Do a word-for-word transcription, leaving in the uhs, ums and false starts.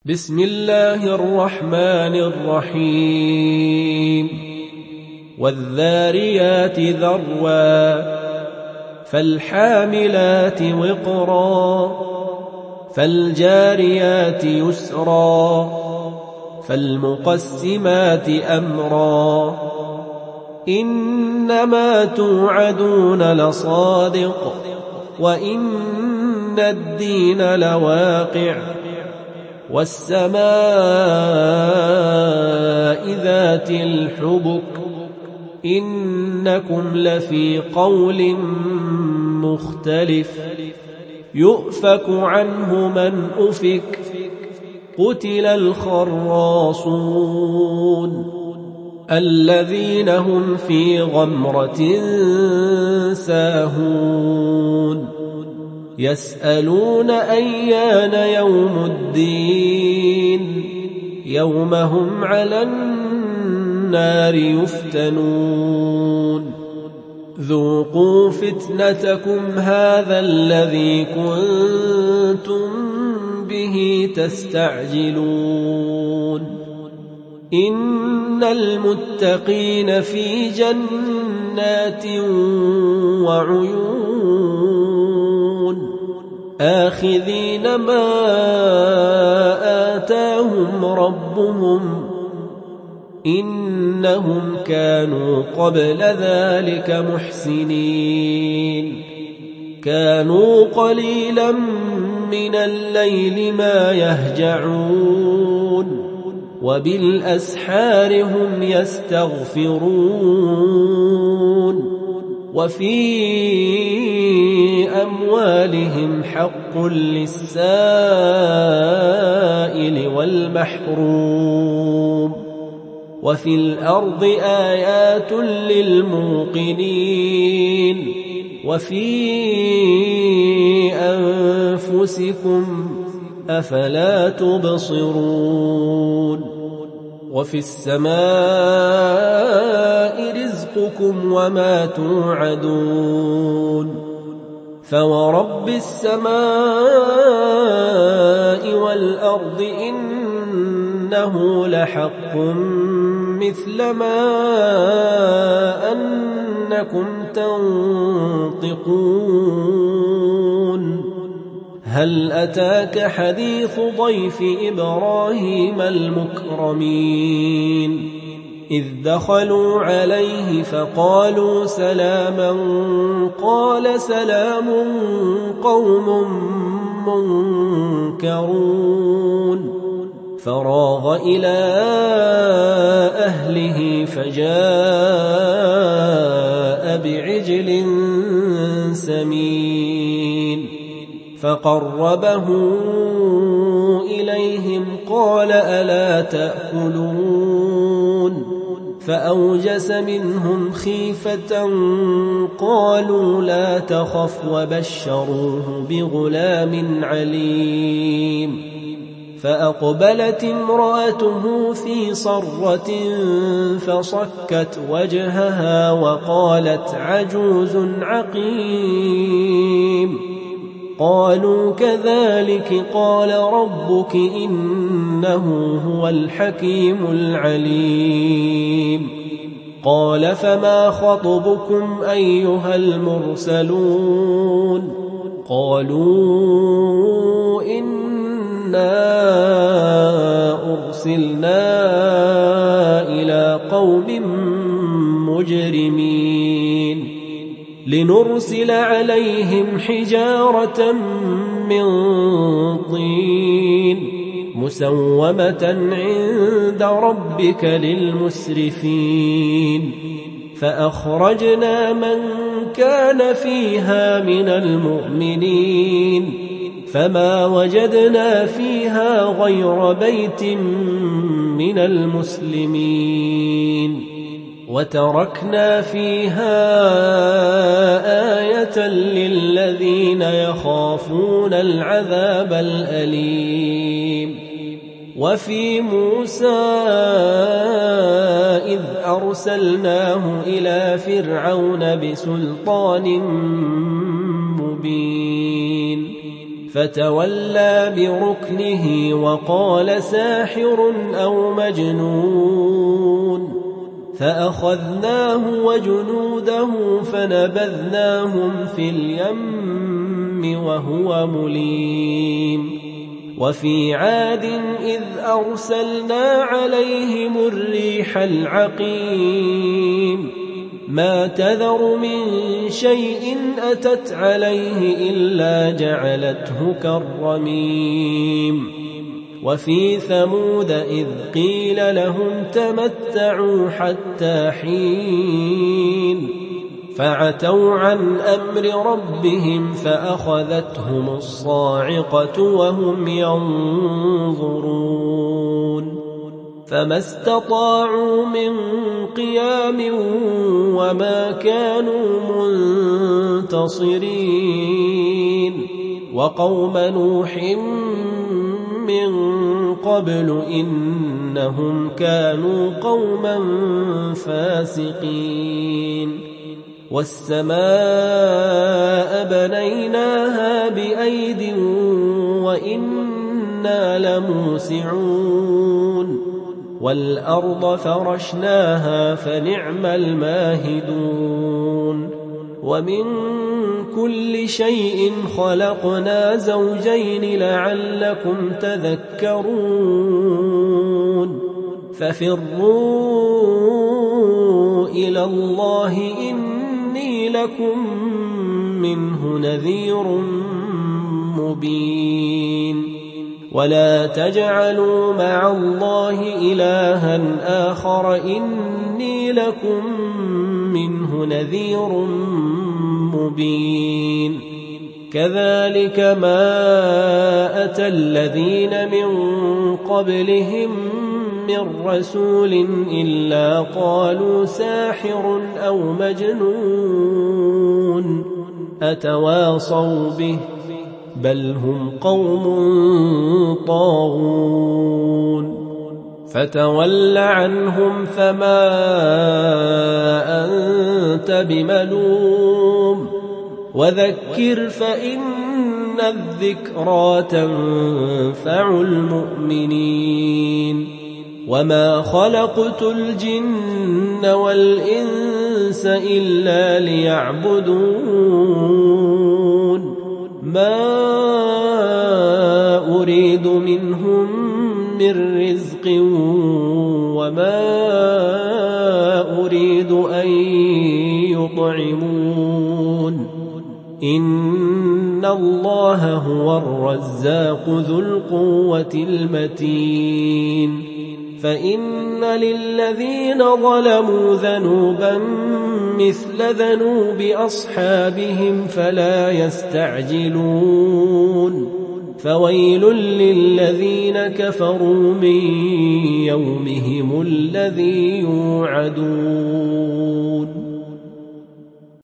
بسم الله الرحمن الرحيم والذاريات ذروا فالحاملات وقرا فالجاريات يسرا فالمقسمات أمرا إنما توعدون لصادق وإن الدين لواقع والسماء ذات الحبك إنكم لفي قول مختلف يؤفك عنه من أفك قتل الخراصون الذين هم في غمرة ساهون يسألون أيان يوم الدين يوم هم على النار يفتنون ذوقوا فتنتكم هذا الذي كنتم به تستعجلون إن المتقين في جنات وعيون آخذين ما آتاهم ربهم إنهم كانوا قبل ذلك محسنين كانوا قليلا من الليل ما يهجعون وبالأسحار هم يستغفرون وفي أموالهم حق للسائل والمحروم وفي الأرض آيات للموقنين وفي أنفسكم أفلا تبصرون وفي السماء رزقكم وما توعدون فورب السماء والأرض إنه لحق مثل ما أنكم تنطقون هل أتاك حديث ضيف إبراهيم المكرمين إذ دخلوا عليه فقالوا سلاما قال سلام قوم منكرون فراغ إلى أهله فجاء بعجل سمين فقربه إليهم قال ألا تأكلون فأوجس منهم خيفة قالوا لا تخف وبشروه بغلام عليم فأقبلت امرأته في صرة فصكت وجهها وقالت عجوز عقيم قالوا كذلك قال ربك إنه هو الحكيم العليم قال فما خطبكم أيها المرسلون قالوا إنا أرسلنا إلى قوم مجرمين لنرسل عليهم حجارة من طين مسومة عند ربك للمسرفين فأخرجنا من كان فيها من المؤمنين فما وجدنا فيها غير بيت من المسلمين وتركنا فيها آية للذين يخافون العذاب الأليم وفي موسى إذ أرسلناه إلى فرعون بسلطان مبين فتولى بركنه وقال ساحر أو مجنون فأخذناه وجنوده فنبذناهم في اليم وهو مليم وفي عاد إذ أرسلنا عليهم الريح العقيم ما تذر من شيء أتت عليه إلا جعلته كالرميم وفي ثمود إذ قيل لهم تمتعوا حتى حين فعتوا عن أمر ربهم فأخذتهم الصاعقة وهم ينظرون فما استطاعوا من قيام وما كانوا منتصرين وقوم نوح من قبل إنهم كانوا قوما فاسقين والسماء بنيناها بأيد وإنا لموسعون والأرض فرشناها فنعم الماهدون ومن كل شيء خلقنا زوجين لعلكم تذكرون ففروا إلى الله إني لكم منه نذير مبين ولا تجعلوا مع الله إلها آخر إني لكم منه نذير مبين كذلك ما أتى الذين من قبلهم من رسول إلا قالوا ساحر أو مجنون أتواصوا به بل هم قوم طاغون فتول عنهم فما أنت بملوم وذكر فإن الذكرى تنفع المؤمنين وما خلقت الجن والإنس إلا ليعبدون ما أريد منهم من رزق وما أريد أن يطعمون إن الله هو الرزاق ذو القوة المتين فإن للذين ظلموا ذنوبا مثل ذنوب أصحابهم فلا يستعجلون فويل للذين كفروا من يومهم الذي يوعدون